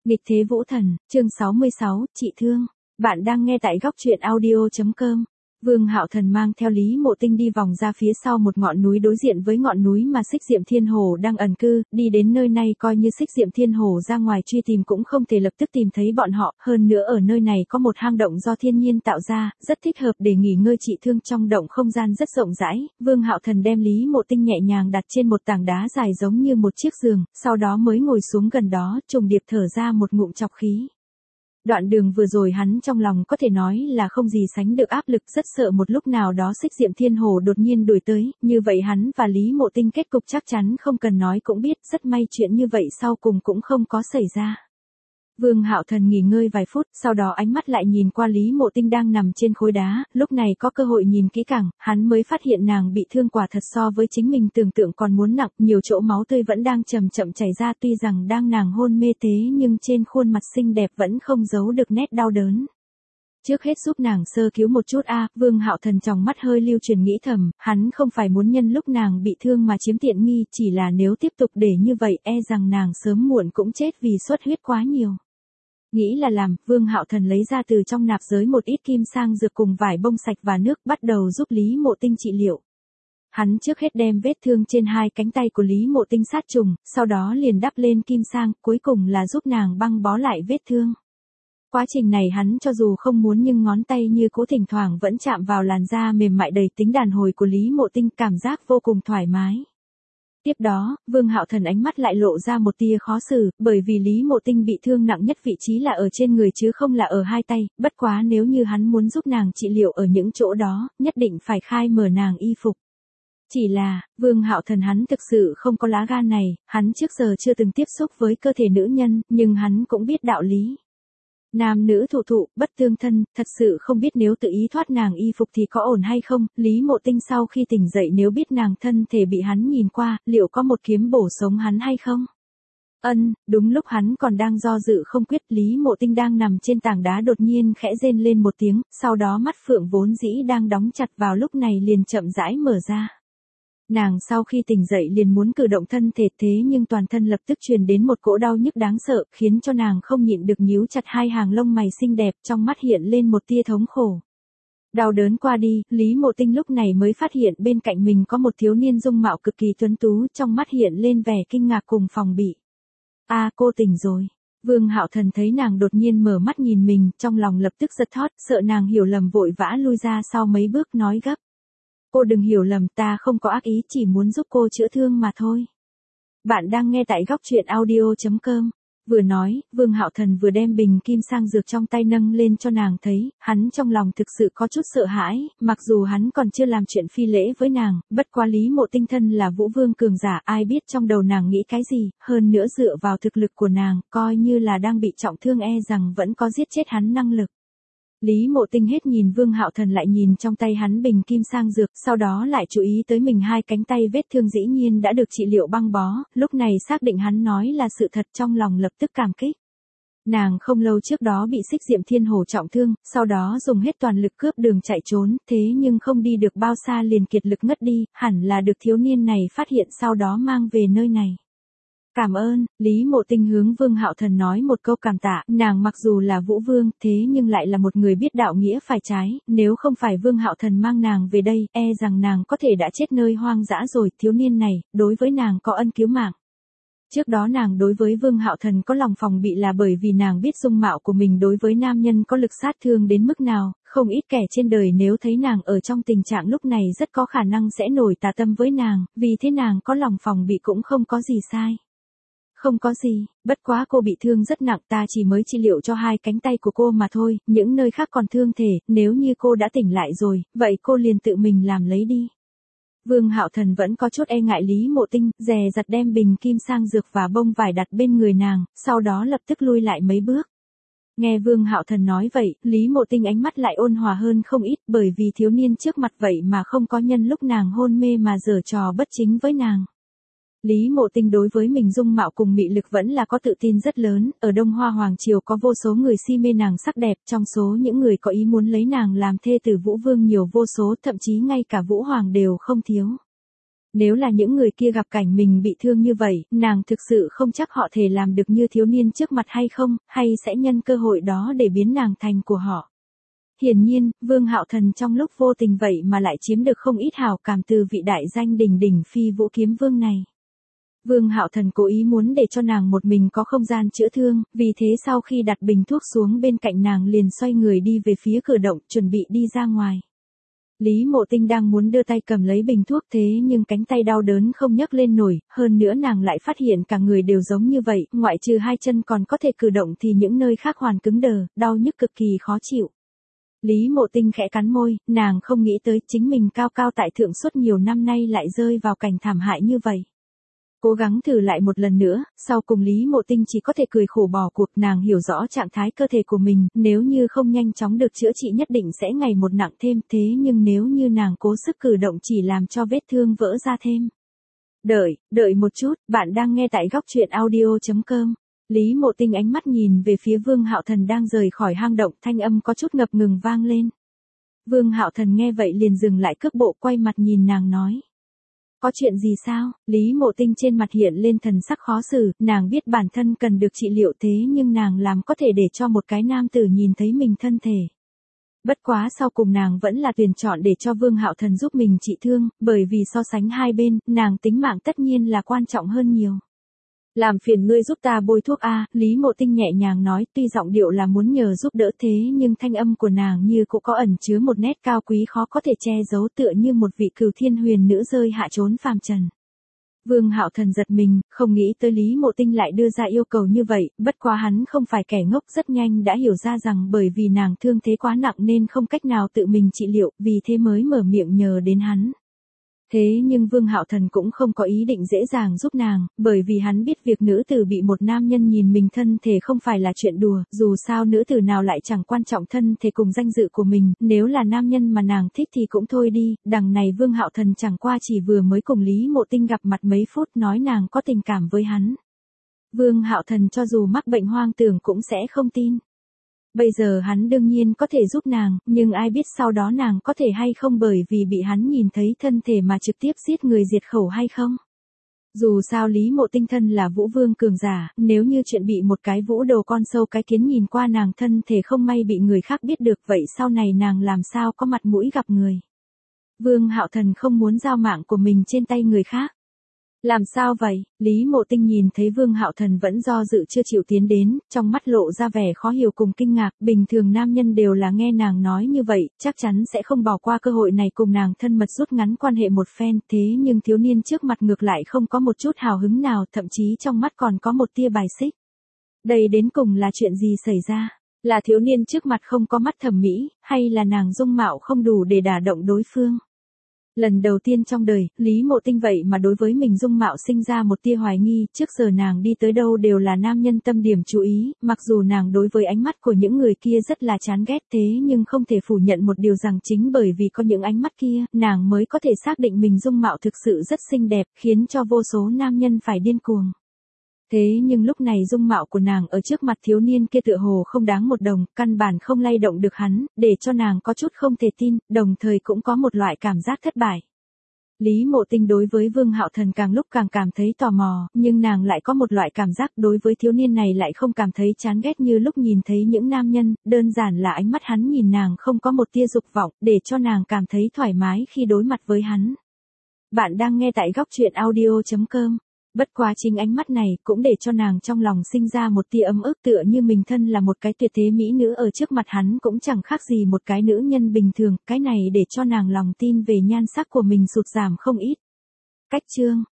Nghịch thế vũ thần, chương 66, chị thương. Bạn đang nghe tại góc truyện audio.com. Vương Hạo Thần mang theo Lý Mộ Tinh đi vòng ra phía sau một ngọn núi đối diện với ngọn núi mà Xích Diệm Thiên Hồ đang ẩn cư, đi đến nơi này coi như Xích Diệm Thiên Hồ ra ngoài truy tìm cũng không thể lập tức tìm thấy bọn họ, hơn nữa ở nơi này có một hang động do thiên nhiên tạo ra, rất thích hợp để nghỉ ngơi trị thương. Trong động không gian rất rộng rãi, Vương Hạo Thần đem Lý Mộ Tinh nhẹ nhàng đặt trên một tảng đá dài giống như một chiếc giường, sau đó mới ngồi xuống gần đó, trùng điệp thở ra một ngụm trọc khí. Đoạn đường vừa rồi hắn trong lòng có thể nói là không gì sánh được áp lực, rất sợ một lúc nào đó Xích Diệm Thiên Hồ đột nhiên đuổi tới, như vậy hắn và Lý Mộ Tinh kết cục chắc chắn không cần nói cũng biết, rất may chuyện như vậy sau cùng cũng không có xảy ra. Vương Hạo Thần nghỉ ngơi vài phút, sau đó ánh mắt lại nhìn qua Lý Mộ Tinh đang nằm trên khối đá, lúc này có cơ hội nhìn kỹ càng, hắn mới phát hiện nàng bị thương quả thật so với chính mình tưởng tượng còn muốn nặng, nhiều chỗ máu tươi vẫn đang chậm chậm chảy ra, tuy rằng đang nàng hôn mê thế nhưng trên khuôn mặt xinh đẹp vẫn không giấu được nét đau đớn. Trước hết giúp nàng sơ cứu một chút Vương Hạo Thần trong mắt hơi lưu truyền nghĩ thầm, hắn không phải muốn nhân lúc nàng bị thương mà chiếm tiện nghi, chỉ là nếu tiếp tục để như vậy e rằng nàng sớm muộn cũng chết vì xuất huyết quá nhiều. Nghĩ là làm, Vương Hạo Thần lấy ra từ trong nạp giới một ít kim sang dược cùng vải bông sạch và nước, bắt đầu giúp Lý Mộ Tinh trị liệu. Hắn trước hết đem vết thương trên hai cánh tay của Lý Mộ Tinh sát trùng, sau đó liền đắp lên kim sang, cuối cùng là giúp nàng băng bó lại vết thương. Quá trình này hắn cho dù không muốn nhưng ngón tay như cũ thỉnh thoảng vẫn chạm vào làn da mềm mại đầy tính đàn hồi của Lý Mộ Tinh, cảm giác vô cùng thoải mái. Tiếp đó, Vương Hạo Thần ánh mắt lại lộ ra một tia khó xử, bởi vì Lý Mộ Tinh bị thương nặng nhất vị trí là ở trên người chứ không là ở hai tay, bất quá nếu như hắn muốn giúp nàng trị liệu ở những chỗ đó, nhất định phải khai mở nàng y phục. Chỉ là, Vương Hạo Thần hắn thực sự không có lá gan này, hắn trước giờ chưa từng tiếp xúc với cơ thể nữ nhân, nhưng hắn cũng biết đạo lý. Nam nữ thụ thụ, bất tương thân, thật sự không biết nếu tự ý thoát nàng y phục thì có ổn hay không. Lý Mộ Tinh sau khi tỉnh dậy nếu biết nàng thân thể bị hắn nhìn qua, liệu có một kiếm bổ sống hắn hay không? Đúng lúc hắn còn đang do dự không quyết, Lý Mộ Tinh đang nằm trên tảng đá đột nhiên khẽ rên lên một tiếng, sau đó mắt phượng vốn dĩ đang đóng chặt vào lúc này liền chậm rãi mở ra. Nàng sau khi tỉnh dậy liền muốn cử động thân thể thế nhưng toàn thân lập tức truyền đến một cỗ đau nhức đáng sợ, khiến cho nàng không nhịn được nhíu chặt hai hàng lông mày xinh đẹp, trong mắt hiện lên một tia thống khổ. Đau đớn qua đi, Lý Mộ Tinh lúc này mới phát hiện bên cạnh mình có một thiếu niên dung mạo cực kỳ tuấn tú, trong mắt hiện lên vẻ kinh ngạc cùng phòng bị. Cô tỉnh rồi. Vương Hạo Thần thấy nàng đột nhiên mở mắt nhìn mình, trong lòng lập tức giật thót, sợ nàng hiểu lầm vội vã lui ra sau mấy bước nói gấp. Cô đừng hiểu lầm, ta không có ác ý, chỉ muốn giúp cô chữa thương mà thôi. Bạn đang nghe tại góc truyện audio.com. Vừa nói, Vương Hạo Thần vừa đem bình kim sang dược trong tay nâng lên cho nàng thấy, hắn trong lòng thực sự có chút sợ hãi, mặc dù hắn còn chưa làm chuyện phi lễ với nàng, bất quá Lý Mộ Tinh thân là Vũ Vương cường giả, ai biết trong đầu nàng nghĩ cái gì, hơn nữa dựa vào thực lực của nàng, coi như là đang bị trọng thương e rằng vẫn có giết chết hắn năng lực. Lý Mộ Tinh hết nhìn Vương Hạo Thần lại nhìn trong tay hắn bình kim sang dược, sau đó lại chú ý tới mình hai cánh tay vết thương dĩ nhiên đã được trị liệu băng bó, lúc này xác định hắn nói là sự thật trong lòng lập tức cảm kích. Nàng không lâu trước đó bị Xích Diệm Thiên Hồ trọng thương, sau đó dùng hết toàn lực cướp đường chạy trốn, thế nhưng không đi được bao xa liền kiệt lực ngất đi, hẳn là được thiếu niên này phát hiện sau đó mang về nơi này. Cảm ơn, Lý Mộ Tinh hướng Vương Hạo Thần nói một câu cảm tạ, nàng mặc dù là Vũ Vương, thế nhưng lại là một người biết đạo nghĩa phải trái, nếu không phải Vương Hạo Thần mang nàng về đây, e rằng nàng có thể đã chết nơi hoang dã rồi, thiếu niên này, đối với nàng có ân cứu mạng. Trước đó nàng đối với Vương Hạo Thần có lòng phòng bị là bởi vì nàng biết dung mạo của mình đối với nam nhân có lực sát thương đến mức nào, không ít kẻ trên đời nếu thấy nàng ở trong tình trạng lúc này rất có khả năng sẽ nổi tà tâm với nàng, vì thế nàng có lòng phòng bị cũng không có gì sai. Không có gì, bất quá cô bị thương rất nặng, ta chỉ mới trị liệu cho hai cánh tay của cô mà thôi, những nơi khác còn thương thể, nếu như cô đã tỉnh lại rồi, vậy cô liền tự mình làm lấy đi. Vương Hạo Thần vẫn có chút e ngại Lý Mộ Tinh, dè dặt đem bình kim sang dược và bông vải đặt bên người nàng, sau đó lập tức lui lại mấy bước. Nghe Vương Hạo Thần nói vậy, Lý Mộ Tinh ánh mắt lại ôn hòa hơn không ít, bởi vì thiếu niên trước mặt vậy mà không có nhân lúc nàng hôn mê mà giở trò bất chính với nàng. Lý Mộ Tinh đối với mình dung mạo cùng mị lực vẫn là có tự tin rất lớn, ở Đông Hoa Hoàng Triều có vô số người si mê nàng sắc đẹp, trong số những người có ý muốn lấy nàng làm thê tử Vũ Vương nhiều vô số, thậm chí ngay cả Vũ Hoàng đều không thiếu. Nếu là những người kia gặp cảnh mình bị thương như vậy, nàng thực sự không chắc họ thể làm được như thiếu niên trước mặt hay không, hay sẽ nhân cơ hội đó để biến nàng thành của họ. Hiển nhiên, Vương Hạo Thần trong lúc vô tình vậy mà lại chiếm được không ít hảo cảm từ vị đại danh đỉnh đỉnh phi vũ kiếm vương này. Vương Hạo Thần cố ý muốn để cho nàng một mình có không gian chữa thương, vì thế sau khi đặt bình thuốc xuống bên cạnh nàng liền xoay người đi về phía cửa động, chuẩn bị đi ra ngoài. Lý Mộ Tinh đang muốn đưa tay cầm lấy bình thuốc thế nhưng cánh tay đau đớn không nhấc lên nổi, hơn nữa nàng lại phát hiện cả người đều giống như vậy, ngoại trừ hai chân còn có thể cử động thì những nơi khác hoàn cứng đờ, đau nhức cực kỳ khó chịu. Lý Mộ Tinh khẽ cắn môi, nàng không nghĩ tới chính mình cao cao tại thượng suốt nhiều năm nay lại rơi vào cảnh thảm hại như vậy. Cố gắng thử lại một lần nữa, sau cùng Lý Mộ Tinh chỉ có thể cười khổ bỏ cuộc, nàng hiểu rõ trạng thái cơ thể của mình, nếu như không nhanh chóng được chữa trị nhất định sẽ ngày một nặng thêm, thế nhưng nếu như nàng cố sức cử động chỉ làm cho vết thương vỡ ra thêm. Đợi một chút, bạn đang nghe tại góc truyện audio.com. Lý Mộ Tinh ánh mắt nhìn về phía Vương Hạo Thần đang rời khỏi hang động, thanh âm có chút ngập ngừng vang lên. Vương Hạo Thần nghe vậy liền dừng lại cước bộ, quay mặt nhìn nàng nói. Có chuyện gì sao? Lý Mộ Tinh trên mặt hiện lên thần sắc khó xử, nàng biết bản thân cần được trị liệu thế nhưng nàng làm có thể để cho một cái nam tử nhìn thấy mình thân thể. Bất quá sau cùng nàng vẫn là tuyển chọn để cho Vương Hạo Thần giúp mình trị thương, bởi vì so sánh hai bên, nàng tính mạng tất nhiên là quan trọng hơn nhiều. Làm phiền ngươi giúp ta bôi thuốc a, Lý Mộ Tinh nhẹ nhàng nói, tuy giọng điệu là muốn nhờ giúp đỡ thế nhưng thanh âm của nàng như cũng có ẩn chứa một nét cao quý khó có thể che giấu, tựa như một vị cửu thiên huyền nữ rơi hạ trốn phàm trần. Vương Hạo Thần giật mình, không nghĩ tới Lý Mộ Tinh lại đưa ra yêu cầu như vậy, bất quá hắn không phải kẻ ngốc, rất nhanh đã hiểu ra rằng bởi vì nàng thương thế quá nặng nên không cách nào tự mình trị liệu, vì thế mới mở miệng nhờ đến hắn. Thế nhưng Vương Hạo Thần cũng không có ý định dễ dàng giúp nàng, bởi vì hắn biết việc nữ tử bị một nam nhân nhìn mình thân thể không phải là chuyện đùa, dù sao nữ tử nào lại chẳng quan trọng thân thể cùng danh dự của mình, nếu là nam nhân mà nàng thích thì cũng thôi đi, đằng này Vương Hạo Thần chẳng qua chỉ vừa mới cùng Lý Mộ Tinh gặp mặt mấy phút nói nàng có tình cảm với hắn. Vương Hạo Thần cho dù mắc bệnh hoang tưởng cũng sẽ không tin. Bây giờ hắn đương nhiên có thể giúp nàng, nhưng ai biết sau đó nàng có thể hay không bởi vì bị hắn nhìn thấy thân thể mà trực tiếp giết người diệt khẩu hay không. Dù sao Lý Mộ Tinh thân là vũ vương cường giả, nếu như chuyện bị một cái vũ đồ con sâu cái kiến nhìn qua nàng thân thể không may bị người khác biết được vậy sau này nàng làm sao có mặt mũi gặp người. Vương Hạo Thần không muốn giao mạng của mình trên tay người khác. Làm sao vậy? Lý Mộ Tinh nhìn thấy Vương Hạo Thần vẫn do dự chưa chịu tiến đến, trong mắt lộ ra vẻ khó hiểu cùng kinh ngạc, bình thường nam nhân đều là nghe nàng nói như vậy, chắc chắn sẽ không bỏ qua cơ hội này cùng nàng thân mật rút ngắn quan hệ một phen, thế nhưng thiếu niên trước mặt ngược lại không có một chút hào hứng nào, thậm chí trong mắt còn có một tia bài xích. Đây đến cùng là chuyện gì xảy ra? Là thiếu niên trước mặt không có mắt thẩm mỹ, hay là nàng dung mạo không đủ để đả động đối phương? Lần đầu tiên trong đời, Lý Mộ Tinh vậy mà đối với mình dung mạo sinh ra một tia hoài nghi, trước giờ nàng đi tới đâu đều là nam nhân tâm điểm chú ý, mặc dù nàng đối với ánh mắt của những người kia rất là chán ghét thế nhưng không thể phủ nhận một điều rằng chính bởi vì có những ánh mắt kia, nàng mới có thể xác định mình dung mạo thực sự rất xinh đẹp, khiến cho vô số nam nhân phải điên cuồng. Thế nhưng lúc này dung mạo của nàng ở trước mặt thiếu niên kia tựa hồ không đáng một đồng, căn bản không lay động được hắn, để cho nàng có chút không thể tin, đồng thời cũng có một loại cảm giác thất bại. Lý Mộ Tinh đối với Vương Hạo Thần càng lúc càng cảm thấy tò mò, nhưng nàng lại có một loại cảm giác đối với thiếu niên này lại không cảm thấy chán ghét như lúc nhìn thấy những nam nhân, đơn giản là ánh mắt hắn nhìn nàng không có một tia dục vọng, để cho nàng cảm thấy thoải mái khi đối mặt với hắn. Bạn đang nghe tại góc truyện audio.com. Bất quá chính ánh mắt này cũng để cho nàng trong lòng sinh ra một tia ấm ức, tựa như mình thân là một cái tuyệt thế mỹ nữ ở trước mặt hắn cũng chẳng khác gì một cái nữ nhân bình thường, cái này để cho nàng lòng tin về nhan sắc của mình sụt giảm không ít. Cách chương